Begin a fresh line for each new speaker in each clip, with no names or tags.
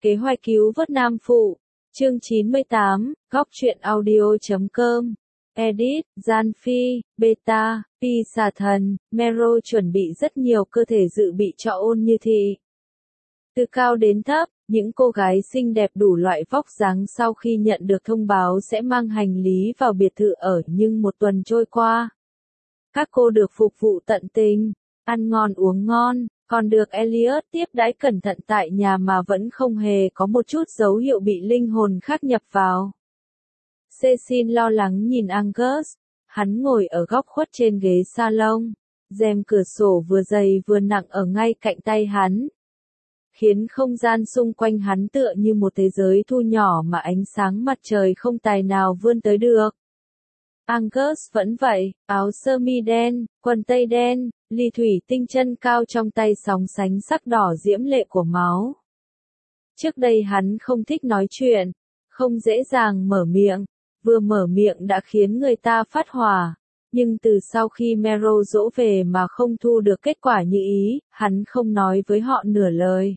Kế hoạch cứu vớt Nam Phụ. Chương 98, góc truyện audio.com. Edit, Gian Phi, Beta, Pi xà thần, Mero chuẩn bị rất nhiều cơ thể dự bị cho Ôn Như Thị. Từ cao đến thấp, những cô gái xinh đẹp đủ loại vóc dáng sau khi nhận được thông báo sẽ mang hành lý vào biệt thự ở, nhưng một tuần trôi qua. Các cô được phục vụ tận tình, ăn ngon uống ngon, còn được Elliot tiếp đãi cẩn thận tại nhà mà vẫn không hề có một chút dấu hiệu bị linh hồn khác nhập vào. Cecil lo lắng nhìn Angus, hắn ngồi ở góc khuất trên ghế salon, rèm cửa sổ vừa dày vừa nặng ở ngay cạnh tay hắn, khiến không gian xung quanh hắn tựa như một thế giới thu nhỏ mà ánh sáng mặt trời không tài nào vươn tới được. Angus vẫn vậy, áo sơ mi đen, quần tây đen, ly thủy tinh chân cao trong tay sóng sánh sắc đỏ diễm lệ của máu. Trước đây hắn không thích nói chuyện, không dễ dàng mở miệng, vừa mở miệng đã khiến người ta phát hỏa. Nhưng từ sau khi Mero dỗ về mà không thu được kết quả như ý, hắn không nói với họ nửa lời.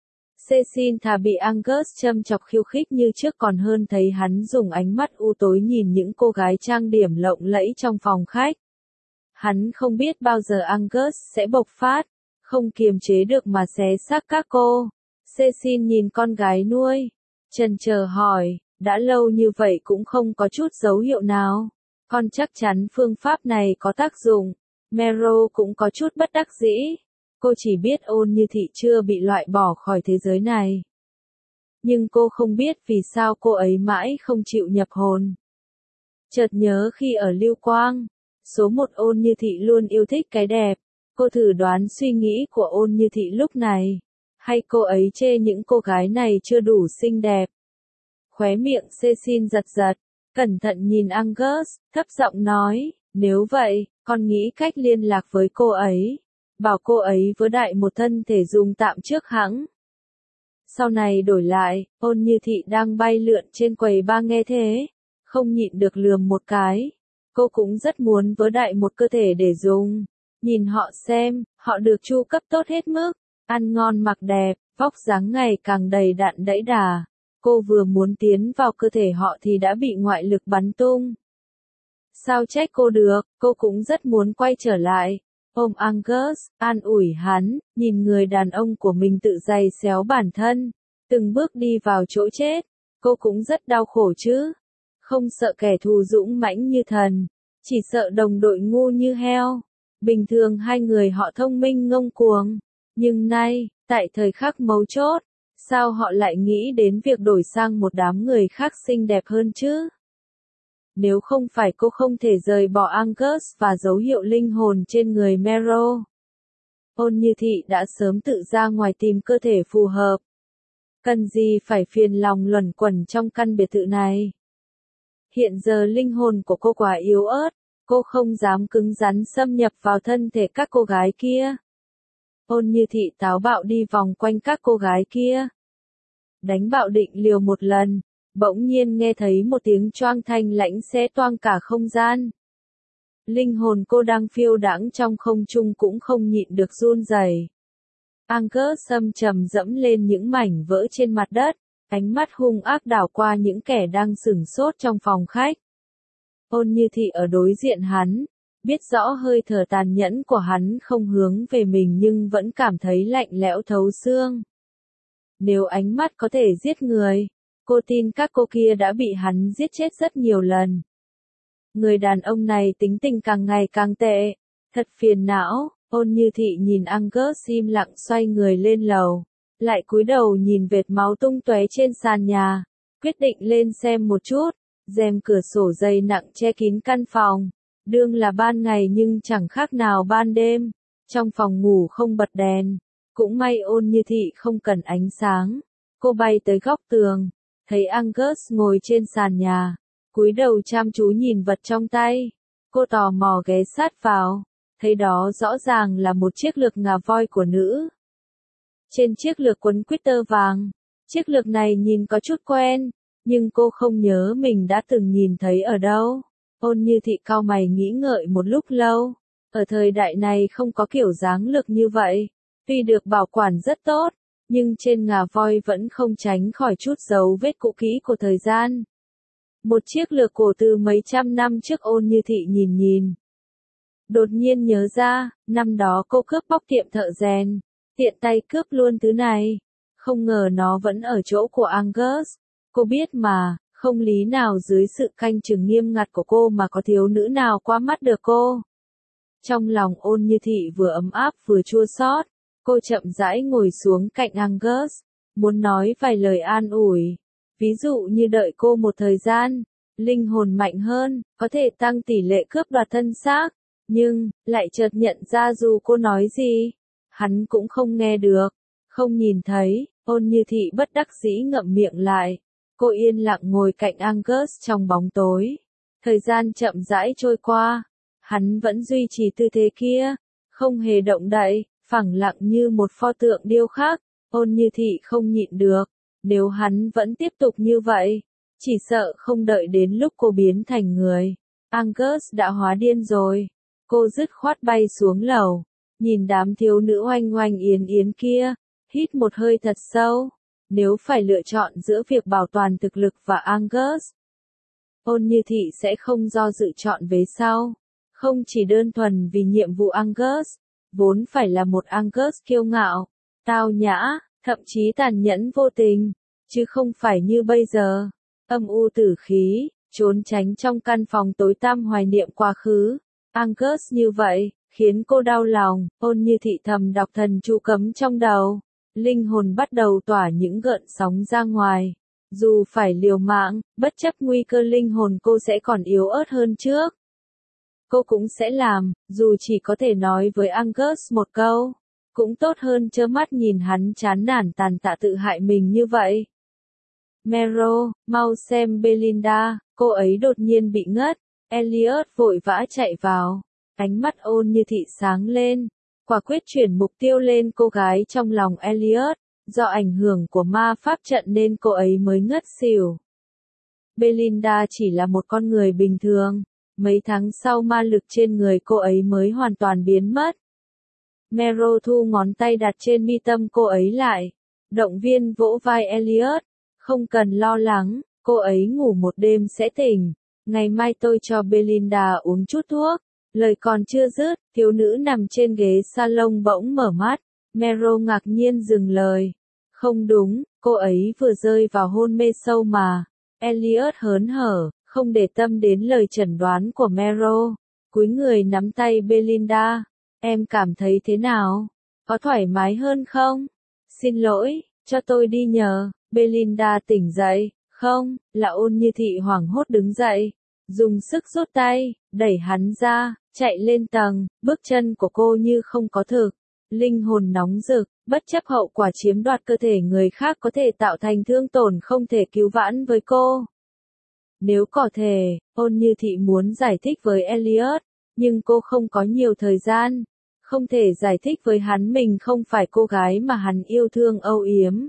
Cecil thà bị Angus châm chọc khiêu khích như trước còn hơn thấy hắn dùng ánh mắt u tối nhìn những cô gái trang điểm lộng lẫy trong phòng khách. Hắn không biết bao giờ Angus sẽ bộc phát, không kiềm chế được mà xé xác các cô. Cecil nhìn con gái nuôi, chần chờ hỏi, đã lâu như vậy cũng không có chút dấu hiệu nào. Con chắc chắn phương pháp này có tác dụng. Mero cũng có chút bất đắc dĩ. Cô chỉ biết Ôn Như Thị chưa bị loại bỏ khỏi thế giới này. Nhưng cô không biết vì sao cô ấy mãi không chịu nhập hồn. Chợt nhớ khi ở Lưu Quang, số một Ôn Như Thị luôn yêu thích cái đẹp. Cô thử đoán suy nghĩ của Ôn Như Thị lúc này. Hay cô ấy chê những cô gái này chưa đủ xinh đẹp. Khóe miệng Cecil giật giật, cẩn thận nhìn Angus, thấp giọng nói, nếu vậy, con nghĩ cách liên lạc với cô ấy. Bảo cô ấy vớ đại một thân thể dùng tạm trước hẵng. Sau này đổi lại, Ôn Như Thị đang bay lượn trên quầy bar nghe thế, không nhịn được lườm một cái. Cô cũng rất muốn vớ đại một cơ thể để dùng. Nhìn họ xem, họ được chu cấp tốt hết mức, ăn ngon mặc đẹp, vóc dáng ngày càng đầy đặn đẫy đà. Cô vừa muốn tiến vào cơ thể họ thì đã bị ngoại lực bắn tung. Sao trách cô được, cô cũng rất muốn quay trở lại. Ôm Angus, an ủi hắn, nhìn người đàn ông của mình tự giày xéo bản thân, từng bước đi vào chỗ chết. Cô cũng rất đau khổ chứ. Không sợ kẻ thù dũng mãnh như thần, chỉ sợ đồng đội ngu như heo. Bình thường hai người họ thông minh ngông cuồng. Nhưng nay, tại thời khắc mấu chốt, sao họ lại nghĩ đến việc đổi sang một đám người khác xinh đẹp hơn chứ? Nếu không phải cô không thể rời bỏ Angus và dấu hiệu linh hồn trên người Mero, Ôn Như Thị đã sớm tự ra ngoài tìm cơ thể phù hợp. Cần gì phải phiền lòng luẩn quẩn trong căn biệt thự này? Hiện giờ linh hồn của cô quá yếu ớt, cô không dám cứng rắn xâm nhập vào thân thể các cô gái kia. Ôn Như Thị táo bạo đi vòng quanh các cô gái kia. Đánh bạo định liều một lần, bỗng nhiên nghe thấy một tiếng choang thanh lãnh xé toang cả không gian. Linh hồn cô đang phiêu đãng trong không trung cũng không nhịn được run rẩy. Angus xâm trầm dẫm lên những mảnh vỡ trên mặt đất, ánh mắt hung ác đảo qua những kẻ đang sửng sốt trong phòng khách. Ôn Như Thị ở đối diện hắn, biết rõ hơi thở tàn nhẫn của hắn không hướng về mình nhưng vẫn cảm thấy lạnh lẽo thấu xương. Nếu ánh mắt có thể giết người, cô tin các cô kia đã bị hắn giết chết rất nhiều lần. Người đàn ông này tính tình càng ngày càng tệ, thật phiền não. Ôn Như Thị nhìn Angus im lặng xoay người lên lầu, lại cúi đầu nhìn vệt máu tung tóe trên sàn nhà, quyết định lên xem một chút. Rèm cửa sổ dày nặng che kín căn phòng, đương là ban ngày nhưng chẳng khác nào ban đêm. Trong phòng ngủ không bật đèn, cũng may Ôn Như Thị không cần ánh sáng. Cô bay tới góc tường, thấy Angus ngồi trên sàn nhà, cúi đầu chăm chú nhìn vật trong tay. Cô tò mò ghé sát vào, thấy đó rõ ràng là một chiếc lược ngà voi của nữ. Trên chiếc lược quấn quýt tơ vàng, chiếc lược này nhìn có chút quen, nhưng cô không nhớ mình đã từng nhìn thấy ở đâu. Ôn Như Thị cau mày nghĩ ngợi một lúc lâu, ở thời đại này không có kiểu dáng lược như vậy, tuy được bảo quản rất tốt, nhưng trên ngà voi vẫn không tránh khỏi chút dấu vết cũ kỹ của thời gian. Một chiếc lược cổ từ mấy trăm năm trước. Ôn Như Thị nhìn. Đột nhiên nhớ ra, năm đó cô cướp bóc tiệm thợ rèn, tiện tay cướp luôn thứ này. Không ngờ nó vẫn ở chỗ của Angus. Cô biết mà, không lý nào dưới sự canh chừng nghiêm ngặt của cô mà có thiếu nữ nào qua mắt được cô. Trong lòng Ôn Như Thị vừa ấm áp vừa chua xót, cô chậm rãi ngồi xuống cạnh Angus, muốn nói vài lời an ủi. Ví dụ như đợi cô một thời gian, linh hồn mạnh hơn, có thể tăng tỷ lệ cướp đoạt thân xác, nhưng, lại chợt nhận ra dù cô nói gì, hắn cũng không nghe được, không nhìn thấy. Ôn Như Thị bất đắc dĩ ngậm miệng lại. Cô yên lặng ngồi cạnh Angus trong bóng tối. Thời gian chậm rãi trôi qua. Hắn vẫn duy trì tư thế kia, không hề động đậy, phẳng lặng như một pho tượng điêu khắc. Ôn Như Thị không nhịn được. Nếu hắn vẫn tiếp tục như vậy, chỉ sợ không đợi đến lúc cô biến thành người, Angus đã hóa điên rồi. Cô dứt khoát bay xuống lầu, nhìn đám thiếu nữ oanh oanh yến yến kia, hít một hơi thật sâu. Nếu phải lựa chọn giữa việc bảo toàn thực lực và Angus, Ôn Như Thị sẽ không do dự chọn vế sau. Không chỉ đơn thuần vì nhiệm vụ Angus, vốn phải là một Angus kiêu ngạo, tao nhã, thậm chí tàn nhẫn vô tình, chứ không phải như bây giờ, âm u tử khí, trốn tránh trong căn phòng tối tăm hoài niệm quá khứ. Angus như vậy, khiến cô đau lòng. Ôn Như Thị thầm đọc thần chú cấm trong đầu. Linh hồn bắt đầu tỏa những gợn sóng ra ngoài. Dù phải liều mạng, bất chấp nguy cơ linh hồn cô sẽ còn yếu ớt hơn trước. Cô cũng sẽ làm, dù chỉ có thể nói với Angus một câu. Cũng tốt hơn trơ mắt nhìn hắn chán nản tàn tạ tự hại mình như vậy. Mero, mau xem Belinda, cô ấy đột nhiên bị ngất. Elliot vội vã chạy vào. Ánh mắt Ôn Như Thị sáng lên. Quả quyết chuyển mục tiêu lên cô gái trong lòng Elliot. Do ảnh hưởng của ma pháp trận nên cô ấy mới ngất xỉu. Belinda chỉ là một con người bình thường. Mấy tháng sau ma lực trên người cô ấy mới hoàn toàn biến mất. Mero thu ngón tay đặt trên mi tâm cô ấy lại. Động viên vỗ vai Elliot. Không cần lo lắng, cô ấy ngủ một đêm sẽ tỉnh. Ngày mai tôi cho Belinda uống chút thuốc. Lời còn chưa dứt, thiếu nữ nằm trên ghế salon bỗng mở mắt. Mero ngạc nhiên dừng lời. Không đúng, cô ấy vừa rơi vào hôn mê sâu mà. Elliot hớn hở, không để tâm đến lời chẩn đoán của Mero. Cúi người nắm tay Belinda. Em cảm thấy thế nào? Có thoải mái hơn không? Xin lỗi, cho tôi đi nhờ. Belinda tỉnh dậy. Không, là Ôn Như Thị hoảng hốt đứng dậy. Dùng sức rút tay, đẩy hắn ra, chạy lên tầng. Bước chân của cô như không có thực. Linh hồn nóng rực, bất chấp hậu quả chiếm đoạt cơ thể người khác có thể tạo thành thương tổn không thể cứu vãn với cô. Nếu có thể, Ôn Như Thị muốn giải thích với Elliot, nhưng cô không có nhiều thời gian. Không thể giải thích với hắn mình không phải cô gái mà hắn yêu thương âu yếm.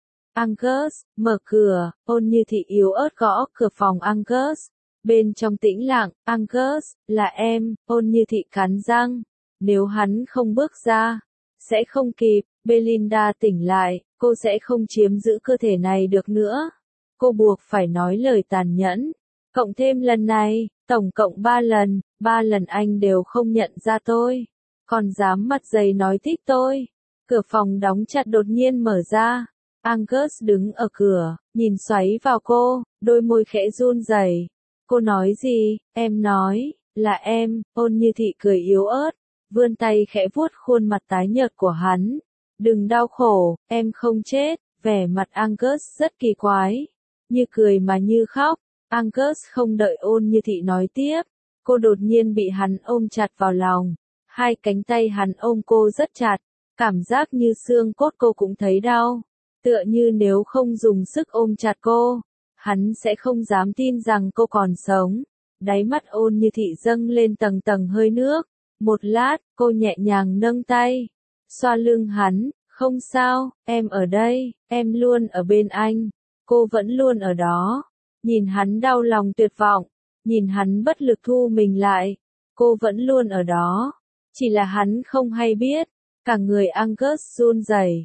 Angus, mở cửa. Ôn Như Thị yếu ớt gõ cửa phòng Angus. Bên trong tĩnh lặng. Angus, là em. Ôn Như Thị cắn răng. Nếu hắn không bước ra, sẽ không kịp. Belinda tỉnh lại, cô sẽ không chiếm giữ cơ thể này được nữa. Cô buộc phải nói lời tàn nhẫn. Cộng thêm lần này, tổng cộng 3 lần, 3 lần anh đều không nhận ra tôi. Còn dám mặt dày nói thích tôi. Cửa phòng đóng chặt đột nhiên mở ra. Angus đứng ở cửa, nhìn xoáy vào cô, đôi môi khẽ run rẩy. Cô nói gì? Em nói, là em. Ôn Như Thị cười yếu ớt, vươn tay khẽ vuốt khuôn mặt tái nhợt của hắn. Đừng đau khổ, em không chết. Vẻ mặt Angus rất kỳ quái, như cười mà như khóc. Angus không đợi Ôn Như Thị nói tiếp, cô đột nhiên bị hắn ôm chặt vào lòng. Hai cánh tay hắn ôm cô rất chặt, cảm giác như xương cốt cô cũng thấy đau. Tựa như nếu không dùng sức ôm chặt cô, hắn sẽ không dám tin rằng cô còn sống. Đáy mắt Ôn Như Thị dâng lên tầng tầng hơi nước. Một lát, cô nhẹ nhàng nâng tay, xoa lưng hắn. Không sao, em ở đây, em luôn ở bên anh. Cô vẫn luôn ở đó. Nhìn hắn đau lòng tuyệt vọng, nhìn hắn bất lực thu mình lại. Cô vẫn luôn ở đó. Chỉ là hắn không hay biết. Cả người Angus run rẩy.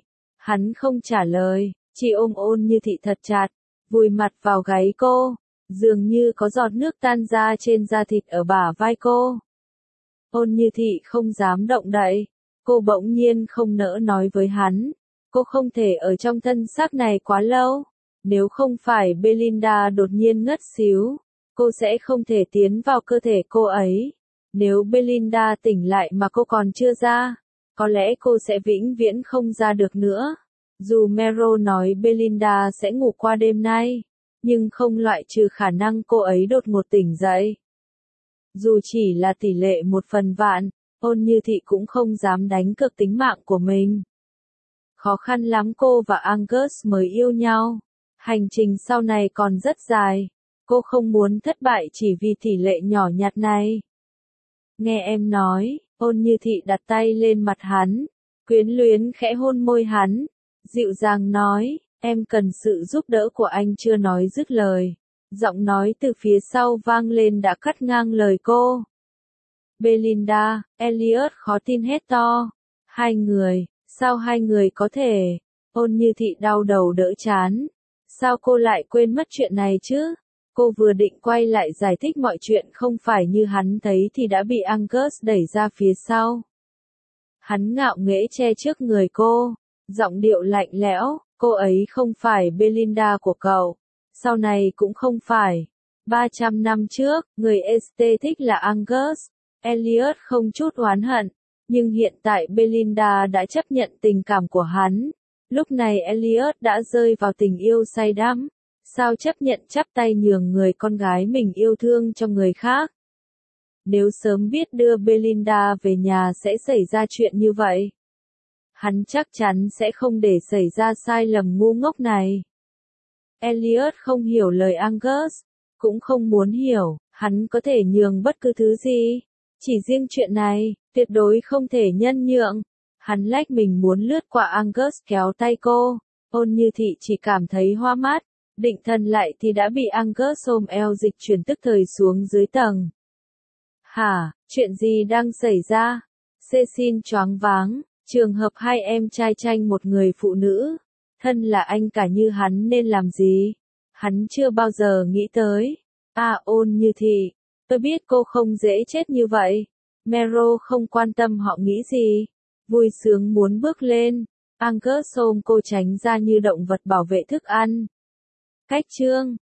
Hắn không trả lời, chỉ ôm Ôn Như Thị thật chặt, vùi mặt vào gáy cô, dường như có giọt nước tan ra trên da thịt ở bả vai cô. Ôn Như Thị không dám động đậy, cô bỗng nhiên không nỡ nói với hắn, cô không thể ở trong thân xác này quá lâu, nếu không phải Belinda đột nhiên ngất xíu, cô sẽ không thể tiến vào cơ thể cô ấy. Nếu Belinda tỉnh lại mà cô còn chưa ra, có lẽ cô sẽ vĩnh viễn không ra được nữa. Dù Mero nói Belinda sẽ ngủ qua đêm nay, nhưng không loại trừ khả năng cô ấy đột ngột tỉnh dậy. Dù chỉ là tỷ lệ 1/1000, Ôn Như Thị cũng không dám đánh cược tính mạng của mình. Khó khăn lắm cô và Angus mới yêu nhau. Hành trình sau này còn rất dài. Cô không muốn thất bại chỉ vì tỷ lệ nhỏ nhặt này. Nghe em nói, Ôn Như Thị đặt tay lên mặt hắn, quyến luyến khẽ hôn môi hắn, dịu dàng nói, em cần sự giúp đỡ của anh. Chưa nói dứt lời, giọng nói từ phía sau vang lên đã cắt ngang lời cô. Belinda, Elliot khó tin hét to. Hai người, sao hai người có thể? Ôn Như Thị đau đầu đỡ chán. Sao cô lại quên mất chuyện này chứ? Cô vừa định quay lại giải thích mọi chuyện không phải như hắn thấy thì đã bị Angus đẩy ra phía sau. Hắn ngạo nghễ che trước người cô, giọng điệu lạnh lẽo, cô ấy không phải Belinda của cậu, sau này cũng không phải. 300 năm trước, người Este thích là Angus. Elliot không chút oán hận, nhưng hiện tại Belinda đã chấp nhận tình cảm của hắn. Lúc này Elliot đã rơi vào tình yêu say đắm. Sao chấp nhận chắp tay nhường người con gái mình yêu thương cho người khác? Nếu sớm biết đưa Belinda về nhà sẽ xảy ra chuyện như vậy, hắn chắc chắn sẽ không để xảy ra sai lầm ngu ngốc này. Elliot không hiểu lời Angus, cũng không muốn hiểu, hắn có thể nhường bất cứ thứ gì. Chỉ riêng chuyện này, tuyệt đối không thể nhân nhượng. Hắn lách mình muốn lướt qua Angus kéo tay cô, Ôn Như Thị chỉ cảm thấy hoa mắt, định thần lại thì đã bị Angus ôm eo dịch chuyển tức thời xuống dưới tầng. Hả, chuyện gì đang xảy ra? Cecil choáng váng, trường hợp hai em trai tranh một người phụ nữ, thân là anh cả như hắn nên làm gì? Hắn chưa bao giờ nghĩ tới. Ôn Như Thị, tôi biết cô không dễ chết như vậy. Mero không quan tâm họ nghĩ gì, vui sướng muốn bước lên. Angus ôm cô tránh ra như động vật bảo vệ thức ăn. Cách chương